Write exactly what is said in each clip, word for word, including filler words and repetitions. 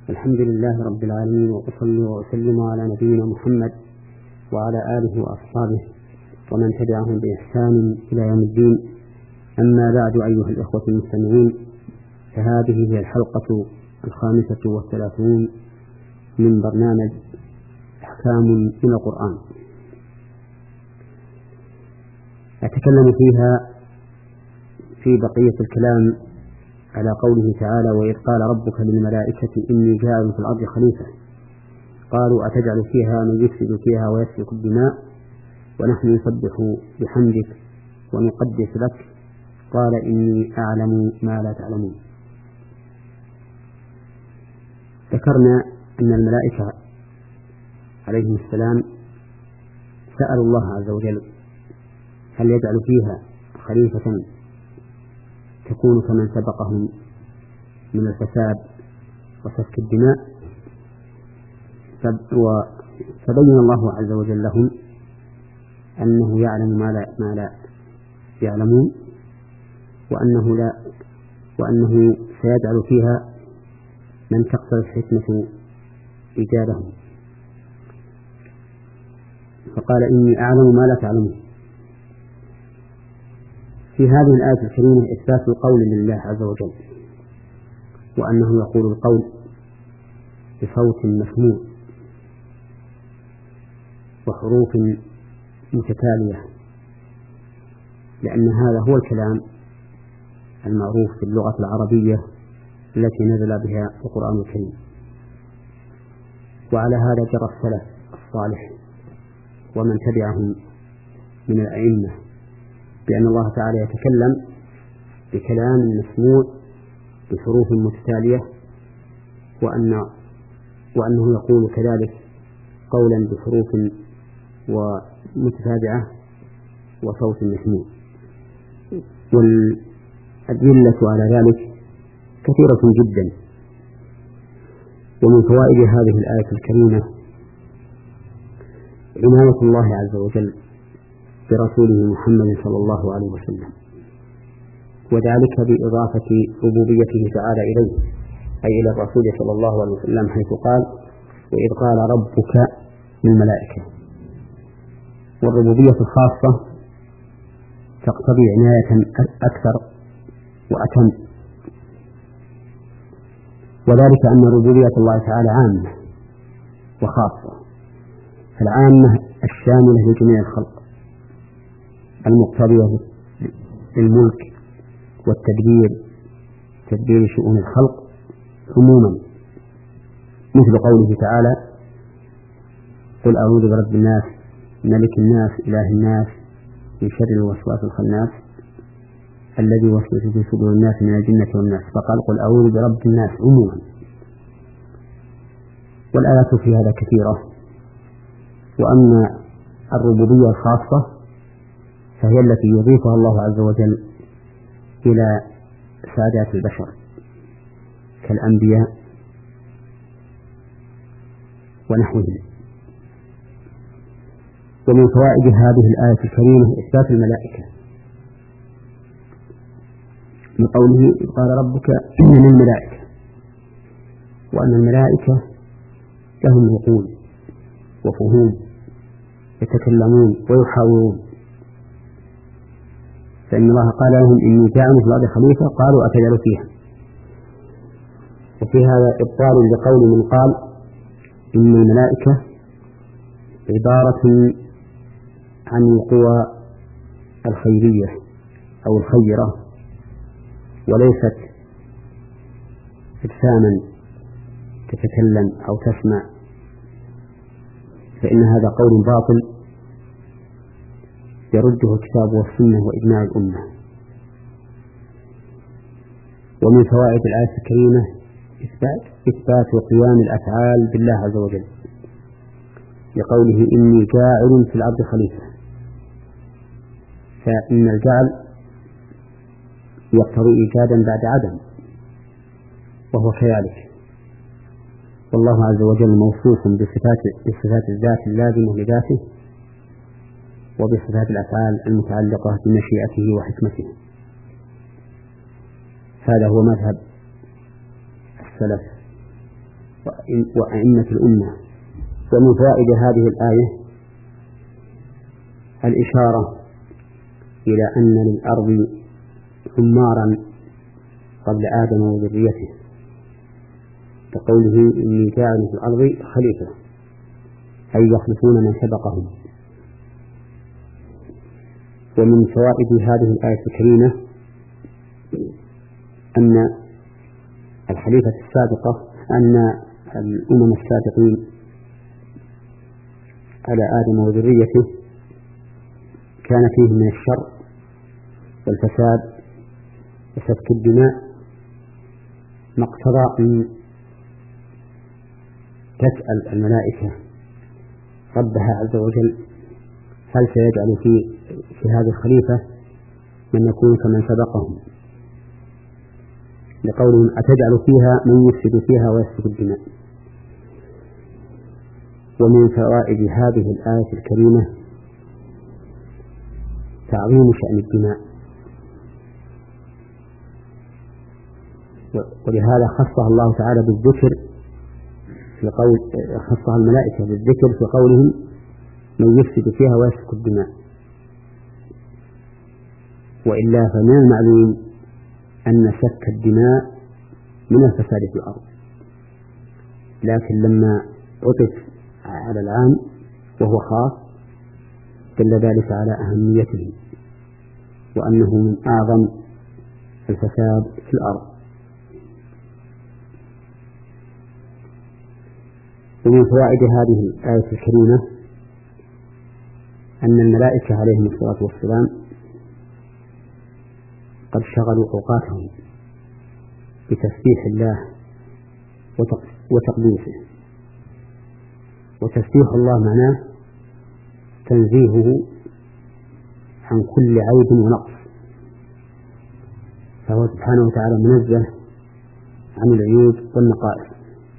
الحمد لله رب العالمين، وأصلي وأسلم على نبينا محمد وعلى آله وأصحابه ومن تبعهم بإحسان إلى يوم الدين. أما بعد، أيها الإخوة المستمعين، فهذه هي الحلقة الخامسة والثلاثون من برنامج أحكام من القرآن، أتكلم فيها في بقية الكلام على قوله تعالى: وإذ قال ربك للملائكة إني جاعل في الأرض خليفة قالوا أتجعل فيها من يفسد فيها ويسفك الدماء ونحن نسبح بحمدك ونقدس لك قال إني أعلم ما لا تعلمون. ذكرنا أن الملائكة عليهم السلام سألوا الله عز وجل هل يجعل فيها خليفة تكون كمن سبقهم من الفساد وسفك الدماء، فبين الله عز وجل لهم أنه يعلم ما لا, ما لا يعلمون، وأنه, لا وأنه سيجعل فيها من تقتضي الحكمة إيجادهم، فقال إني أعلم ما لا تعلمون. في هذه الآية الكريمة إثبات القول لله عز وجل، وأنه يقول القول بصوت مسموع وحروف متتالية، لأن هذا هو الكلام المعروف في اللغة العربية التي نزل بها القرآن الكريم. وعلى هذا جرى السلف الصالح ومن تبعهم من الأئمة، بأن الله تعالى يتكلم بكلام مسموع بحروف متتالية، وأن وأنه يقول كذلك قولا بحروف ومتتابعة وصوت مسموع. والأدلة على ذلك كثيرة جدا. ومن فوائد هذه الآية الكريمة عناية الله عز وجل برسوله محمد صلى الله عليه وسلم، وذلك بإضافة ربوبيته تعالى إليه، أي إلى الرسول صلى الله عليه وسلم، حيث قال: وإذ قال ربك للملائكة. والربوبية الخاصة تقتضي عناية أكثر وأتم، وذلك أن ربوبية الله تعالى عامة وخاصة. العامة الشاملة لجميع الخلق المقتضية للملك والتدبير، تدبير شؤون الخلق عموما، مثل قوله تعالى: قل أعوذ برب الناس ملك الناس إله الناس من شر الوسواس الخناس الذي يوسوس في صدور الناس من الجنة والناس، فقال: قل أعوذ برب الناس عموما. والآيات في هذا كثيرة. وأما الربوبية الخاصة فهي التي يضيفها الله عز وجل إلى سادات البشر كالأنبياء ونحوهم. ومن فوائد هذه الآية الكريمة إثبات الملائكة، من قوله: قال ربك للملائكة، وأن الملائكة لهم عقول وفهوم يتكلمون ويحاورون، فإن الله قال لهم: إني جاعل في الأرض خليفة قالوا أتجعل فيها. وفي هذا إبطال لقول من قال إن الملائكة عبارة عن القوى الخيرية أو الخيرة، وليست أجساما تتكلم أو تسمع، فإن هذا قول باطل يرده الكتاب والسنة وإجماع الأمة. ومن فوائد الآية الكريمة إثبات إثبات قيام الأفعال بالله عز وجل، لقوله: إني جاعل في الأرض خليفة، فإن الجعل يقتضي إيجادا بعد عدم، وهو كذلك. والله عز وجل موصوف بصفات بصفات الذات اللازمة لذاته، وبصفات الأفعال المتعلقة بمشيئته وحكمته. هذا هو مذهب السلف وأئمة الأمة. ومن فوائد هذه الآية الإشارة إلى أن للأرض عمارا قبل آدم وذريته، كقوله إني جاعل في الأرض خليفة، أي يخلفون من سبقهم. ومن فوائد هذه الآية الكريمة أن الخليفة السابقة أن الأمم السابقين على آدم وذريته كان فيه من الشر والفساد وسفك الدماء ما اقتضى أن تسأل الملائكة ربها عز وجل هل سيجعل في في هذه الخليفة من يكون كمن سبقهم، لقولهم أتجعل فيها من يفسد فيها ويسفك الدماء. ومن فوائد هذه الآية الكريمة تعظيم شأن الدماء، ولهذا خصها الله تعالى بالذكر في قول خصها الملائكة بالذكر في قولهم من يفسد فيها ويسفك الدماء. وإلا فمن المعلوم أن سفك الدماء من الفساد في الأرض، لكن لما عطف على العام وهو خاص دل ذلك على أهميته وأنه من أعظم الفساد في الأرض. ومن فوائد هذه الآية الكريمة أن الملائكة عليهم الصلاة والسلام قد شغلوا أوقاتهم بتسبيح الله وتقديسه. وتسبيح الله معناه تنزيهه عن كل عيب ونقص، فهو سبحانه وتعالى منزه عن العيوب والنقائص.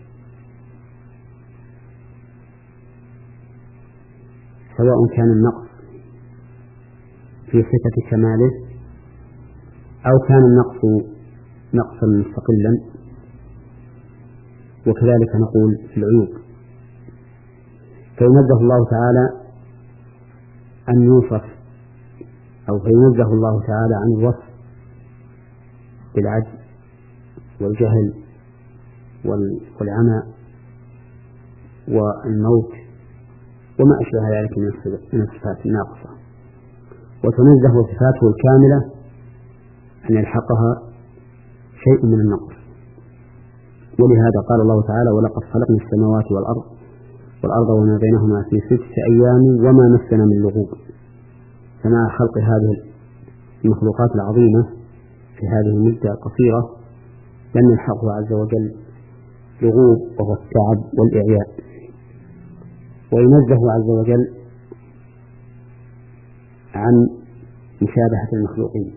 سواء كان النقص في صفة كماله أو كان النقص نقصا مستقلا، وكذلك نقول في العيوب. فينزه الله تعالى أن يوصف أو فينزه الله تعالى عن الوصف بالعجز والجهل والعمى والموت وما أشبه ذلك من الصفات الناقصة، وتنزه صفاته الكاملة أن يلحقها شيء من النقص. ولهذا قال الله تعالى ولقد خلقنا السماوات والأرض والأرض وما بينهما في ستة أيام وما مسنا من لغوب. فمع خلق هذه المخلوقات العظيمة في هذه المدة القصيرة لم يلحقه عز وجل لغوب وهو التعب والإعياء. وينزه عز وجل عن مشابهة المخلوقين،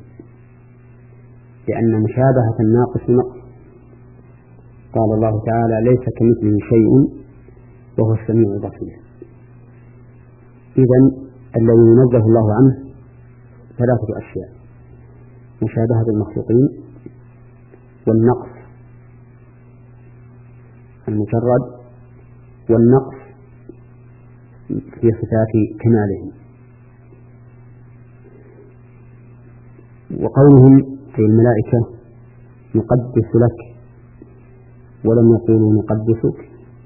لأن مشابهة الناقص نقص. قال الله تعالى ليس كمثله شيء وهو السميع البصير. إذن الذي ينزه الله عنه ثلاثة أشياء: مشابهة المخلوقين، والنقص المجرد، والنقص في صفات كمالهم. وقولهم أي الملائكة نقدس لك ولم يقولوا نقدسك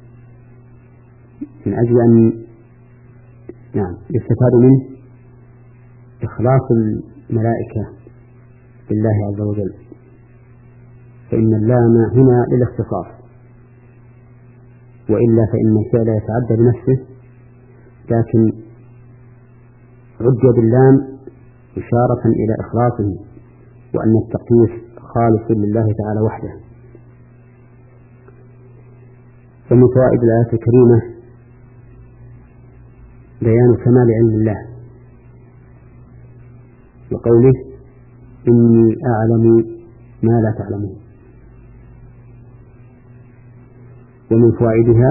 من أجل أن نعم يستفاد منه إخلاص الملائكة بالله عز وجل، فإن اللام هنا للاختصاص، وإلا فإن الفعل يتعدى بنفسه، لكن عد باللام إشارة إلى إخلاصه وأن التقديس خالص لله تعالى وحده. ومن فوائد الآية الكريمة بيان كمال علم الله، وقوله إني أعلم ما لا تعلمون. ومن فوائدها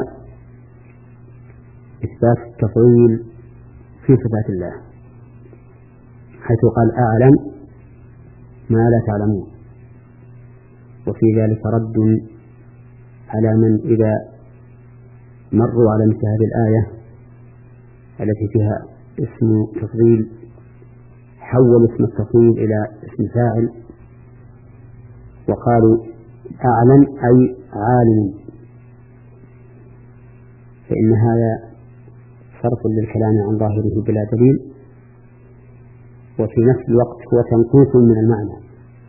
إثبات التفضيل في صفات الله، حيث قال أعلم ما لا تعلمون، وفي ذلك رد على من إذا مروا على مثل هذه الآية التي فيها اسم تفضيل حول اسم التفضيل إلى اسم فاعل وقالوا أعلم أي عالم، فإن هذا صرف للكلام عن ظاهره بلا دليل، وفي نفس الوقت هو تنقيص من المعنى،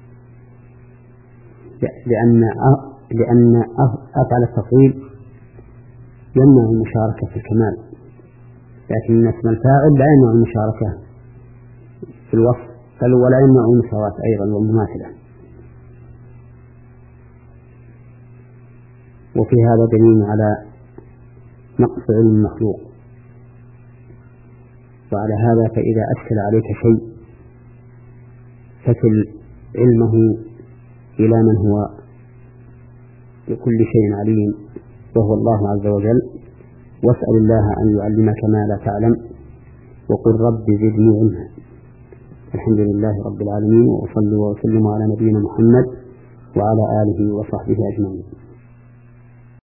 لأن لأن أفعل التفضيل يمنع المشاركة في الكمال، لكن اسم الفاعل لا يمنع المشاركة في الوصف بل ولا يمنع المساواة أيضا والمماثلة. وفي هذا دليل على نقص علم المخلوق، وعلى هذا فإذا أشكل عليك شيء فكل علمه إلى من هو بكل شيء عليم وهو الله عز وجل، واسأل الله أن يعلمك ما لا تعلم، وقل رب زدني علما. الحمد لله رب العالمين، وأصلي وأسلم على نبينا محمد وعلى آله وصحبه أجمعين.